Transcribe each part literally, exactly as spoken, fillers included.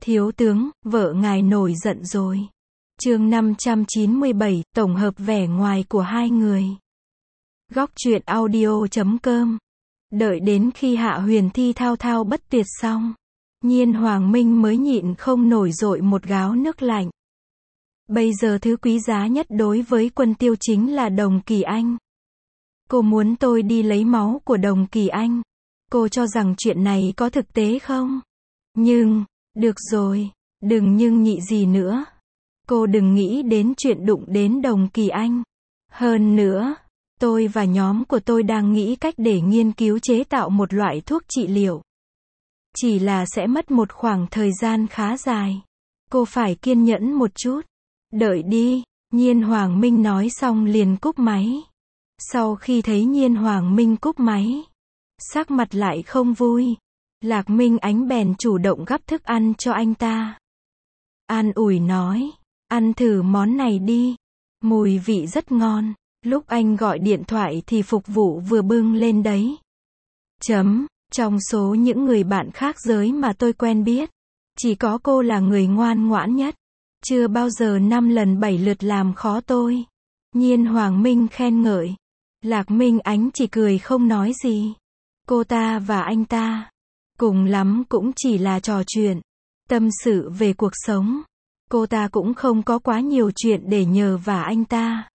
Thiếu tướng, vợ ngài nổi giận rồi. Chương năm trăm chín mươi bảy, tổng hợp vẻ ngoài của hai người. Góc truyện audio chấm com. Đợi đến khi Hạ Huyền Thi thao thao bất tuyệt xong, Nhiên Hoàng Minh mới nhịn không nổi dội một gáo nước lạnh. Bây giờ thứ quý giá nhất đối với Quân Tiêu chính là Đồng Kỳ Anh. Cô muốn tôi đi lấy máu của Đồng Kỳ Anh. Cô cho rằng chuyện này có thực tế không? Nhưng, được rồi, đừng nhưng nhị gì nữa. Cô đừng nghĩ đến chuyện đụng đến Đồng Kỳ Anh. Hơn nữa, tôi và nhóm của tôi đang nghĩ cách để nghiên cứu chế tạo một loại thuốc trị liệu. Chỉ là sẽ mất một khoảng thời gian khá dài. Cô phải kiên nhẫn một chút. Đợi đi, Nhiên Hoàng Minh nói xong liền cúp máy. Sau khi thấy Nhiên Hoàng Minh cúp máy, sắc mặt lại không vui. Lạc Minh Ánh bèn chủ động gắp thức ăn cho anh ta. An ủi nói, ăn thử món này đi. Mùi vị rất ngon. Lúc anh gọi điện thoại thì phục vụ vừa bưng lên đấy. Chấm, trong số những người bạn khác giới mà tôi quen biết, chỉ có cô là người ngoan ngoãn nhất. Chưa bao giờ năm lần bảy lượt làm khó tôi. Nhiên Hoàng Minh khen ngợi. Lạc Minh Ánh chỉ cười không nói gì. Cô ta và anh ta, cùng lắm cũng chỉ là trò chuyện, tâm sự về cuộc sống. Cô ta cũng không có quá nhiều chuyện để nhờ vả anh ta.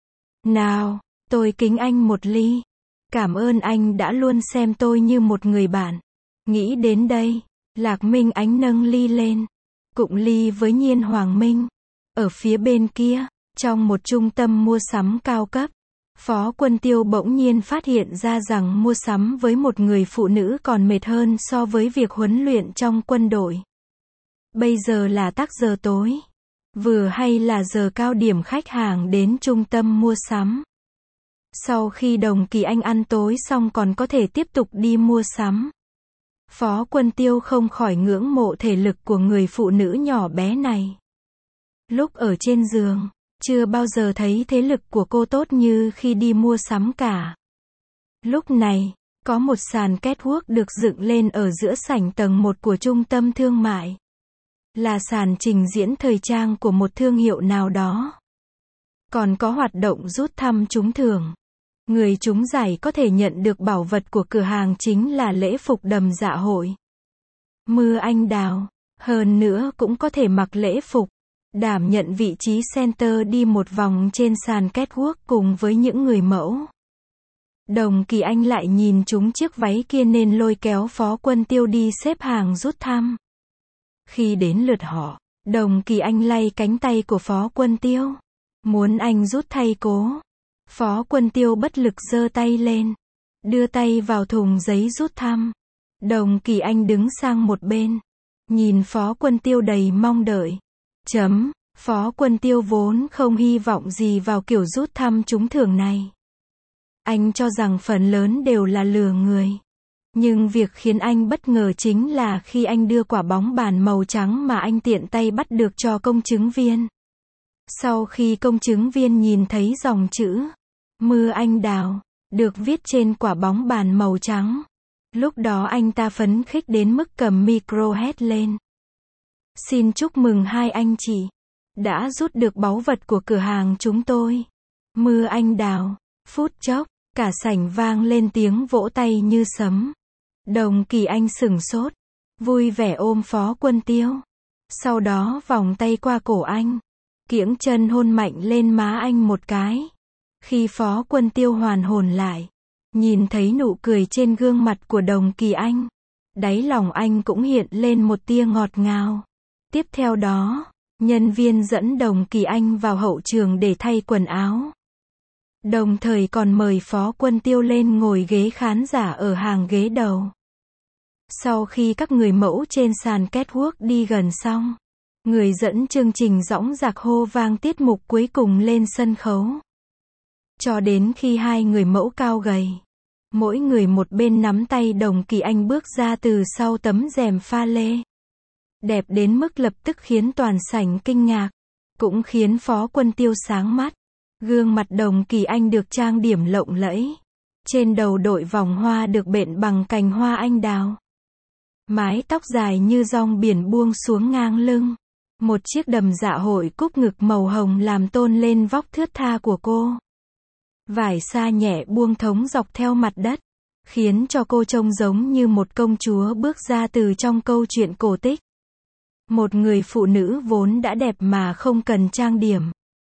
Nào, tôi kính anh một ly. Cảm ơn anh đã luôn xem tôi như một người bạn. Nghĩ đến đây, Lạc Minh Ánh nâng ly lên, cụng ly với Nhiên Hoàng Minh. Ở phía bên kia, trong một trung tâm mua sắm cao cấp, Phó Quân Tiêu bỗng nhiên phát hiện ra rằng mua sắm với một người phụ nữ còn mệt hơn so với việc huấn luyện trong quân đội. Bây giờ là tắc giờ tối, vừa hay là giờ cao điểm khách hàng đến trung tâm mua sắm. Sau khi Đồng Kỳ Anh ăn tối xong còn có thể tiếp tục đi mua sắm. Phó Quân Tiêu không khỏi ngưỡng mộ thể lực của người phụ nữ nhỏ bé này. Lúc ở trên giường, chưa bao giờ thấy thế lực của cô tốt như khi đi mua sắm cả. Lúc này, có một sàn catwalk được dựng lên ở giữa sảnh tầng một của trung tâm thương mại. Là sàn trình diễn thời trang của một thương hiệu nào đó. Còn có hoạt động rút thăm trúng thưởng. Người trúng giải có thể nhận được bảo vật của cửa hàng chính là lễ phục đầm dạ hội. Mưa anh đào. Hơn nữa cũng có thể mặc lễ phục, đảm nhận vị trí center đi một vòng trên sàn catwalk cùng với những người mẫu. Đồng Kỳ Anh lại nhìn trúng chiếc váy kia nên lôi kéo Phó Quân Tiêu đi xếp hàng rút thăm. Khi đến lượt họ, Đồng Kỳ Anh lay cánh tay của Phó Quân Tiêu, muốn anh rút thay cố. Phó Quân Tiêu bất lực giơ tay lên, đưa tay vào thùng giấy rút thăm. Đồng Kỳ Anh đứng sang một bên, nhìn Phó Quân Tiêu đầy mong đợi. Chấm, Phó Quân Tiêu vốn không hy vọng gì vào kiểu rút thăm trúng thưởng này. Anh cho rằng phần lớn đều là lừa người. Nhưng việc khiến anh bất ngờ chính là khi anh đưa quả bóng bàn màu trắng mà anh tiện tay bắt được cho công chứng viên. Sau khi công chứng viên nhìn thấy dòng chữ Mưa anh đào được viết trên quả bóng bàn màu trắng, lúc đó anh ta phấn khích đến mức cầm micro hét lên. Xin chúc mừng hai anh chị đã rút được báu vật của cửa hàng chúng tôi. Mưa anh đào. Phút chốc, cả sảnh vang lên tiếng vỗ tay như sấm. Đồng Kỳ Anh sửng sốt, vui vẻ ôm Phó Quân Tiêu. Sau đó vòng tay qua cổ anh, kiễng chân hôn mạnh lên má anh một cái. Khi Phó Quân Tiêu hoàn hồn lại, nhìn thấy nụ cười trên gương mặt của Đồng Kỳ Anh, đáy lòng anh cũng hiện lên một tia ngọt ngào. Tiếp theo đó, nhân viên dẫn Đồng Kỳ Anh vào hậu trường để thay quần áo. Đồng thời còn mời Phó Quân Tiêu lên ngồi ghế khán giả ở hàng ghế đầu. Sau khi các người mẫu trên sàn catwalk đi gần xong, người dẫn chương trình dõng dạc hô vang tiết mục cuối cùng lên sân khấu. Cho đến khi hai người mẫu cao gầy, mỗi người một bên nắm tay Đồng Kỳ Anh bước ra từ sau tấm rèm pha lê. Đẹp đến mức lập tức khiến toàn sảnh kinh ngạc, cũng khiến Phó Quân Tiêu sáng mắt. Gương mặt Đồng Kỳ Anh được trang điểm lộng lẫy, trên đầu đội vòng hoa được bện bằng cành hoa anh đào. Mái tóc dài như dong biển buông xuống ngang lưng. Một chiếc đầm dạ hội cúc ngực màu hồng làm tôn lên vóc thướt tha của cô. Vải sa nhẹ buông thống dọc theo mặt đất, khiến cho cô trông giống như một công chúa bước ra từ trong câu chuyện cổ tích. Một người phụ nữ vốn đã đẹp mà không cần trang điểm.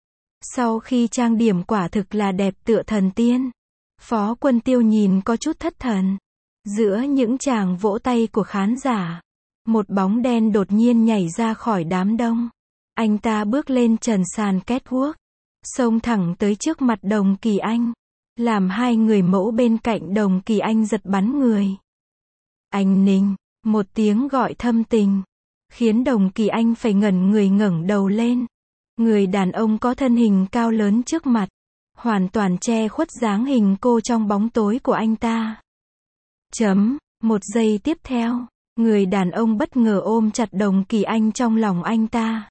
Sau khi trang điểm quả thực là đẹp tựa thần tiên. Phó Quân Tiêu nhìn có chút thất thần. Giữa những tràng vỗ tay của khán giả, một bóng đen đột nhiên nhảy ra khỏi đám đông. Anh ta bước lên trần sàn catwalk, xông thẳng tới trước mặt Đồng Kỳ Anh, làm hai người mẫu bên cạnh Đồng Kỳ Anh giật bắn người. Anh Ninh, một tiếng gọi thâm tình, khiến Đồng Kỳ Anh phải ngẩn người ngẩng đầu lên. Người đàn ông có thân hình cao lớn trước mặt, hoàn toàn che khuất dáng hình cô trong bóng tối của anh ta. Chấm, một giây tiếp theo, người đàn ông bất ngờ ôm chặt Đồng Kỳ Anh trong lòng anh ta.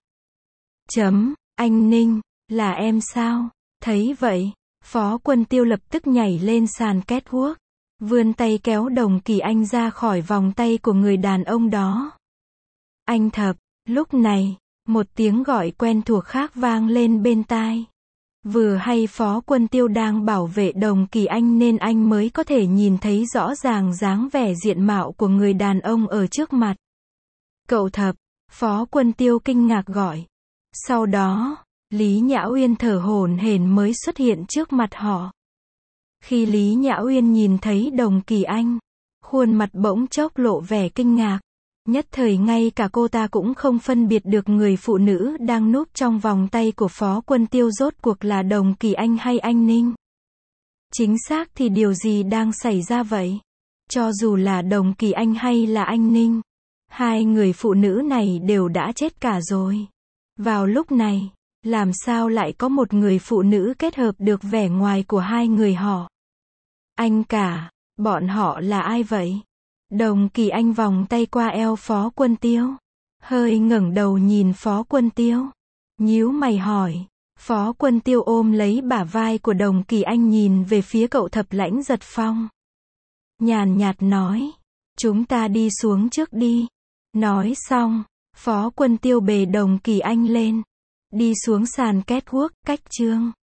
Chấm, anh Ninh, là em sao? Thấy vậy, Phó Quân Tiêu lập tức nhảy lên sàn catwalk, vươn tay kéo Đồng Kỳ Anh ra khỏi vòng tay của người đàn ông đó. Anh Thập, lúc này, một tiếng gọi quen thuộc khác vang lên bên tai. Vừa hay Phó Quân Tiêu đang bảo vệ Đồng Kỳ Anh nên anh mới có thể nhìn thấy rõ ràng dáng vẻ diện mạo của người đàn ông ở trước mặt. Cậu Thập, Phó Quân Tiêu kinh ngạc gọi. Sau đó, Lý Nhã Uyên thở hổn hển mới xuất hiện trước mặt họ. Khi Lý Nhã Uyên nhìn thấy Đồng Kỳ Anh, khuôn mặt bỗng chốc lộ vẻ kinh ngạc. Nhất thời ngay cả cô ta cũng không phân biệt được người phụ nữ đang núp trong vòng tay của Phó Quân Tiêu rốt cuộc là Đồng Kỳ Anh hay anh Ninh. Chính xác thì điều gì đang xảy ra vậy? Cho dù là Đồng Kỳ Anh hay là anh Ninh, hai người phụ nữ này đều đã chết cả rồi. Vào lúc này, làm sao lại có một người phụ nữ kết hợp được vẻ ngoài của hai người họ? Anh cả, bọn họ là ai vậy? Đồng Kỳ Anh vòng tay qua eo Phó Quân Tiêu, hơi ngẩng đầu nhìn Phó Quân Tiêu, nhíu mày hỏi. Phó Quân Tiêu ôm lấy bả vai của Đồng Kỳ Anh nhìn về phía cậu Thập Lãnh Giật Phong. Nhàn nhạt nói, chúng ta đi xuống trước đi. Nói xong, Phó Quân Tiêu bế Đồng Kỳ Anh lên, đi xuống sàn catwalk, cách Trương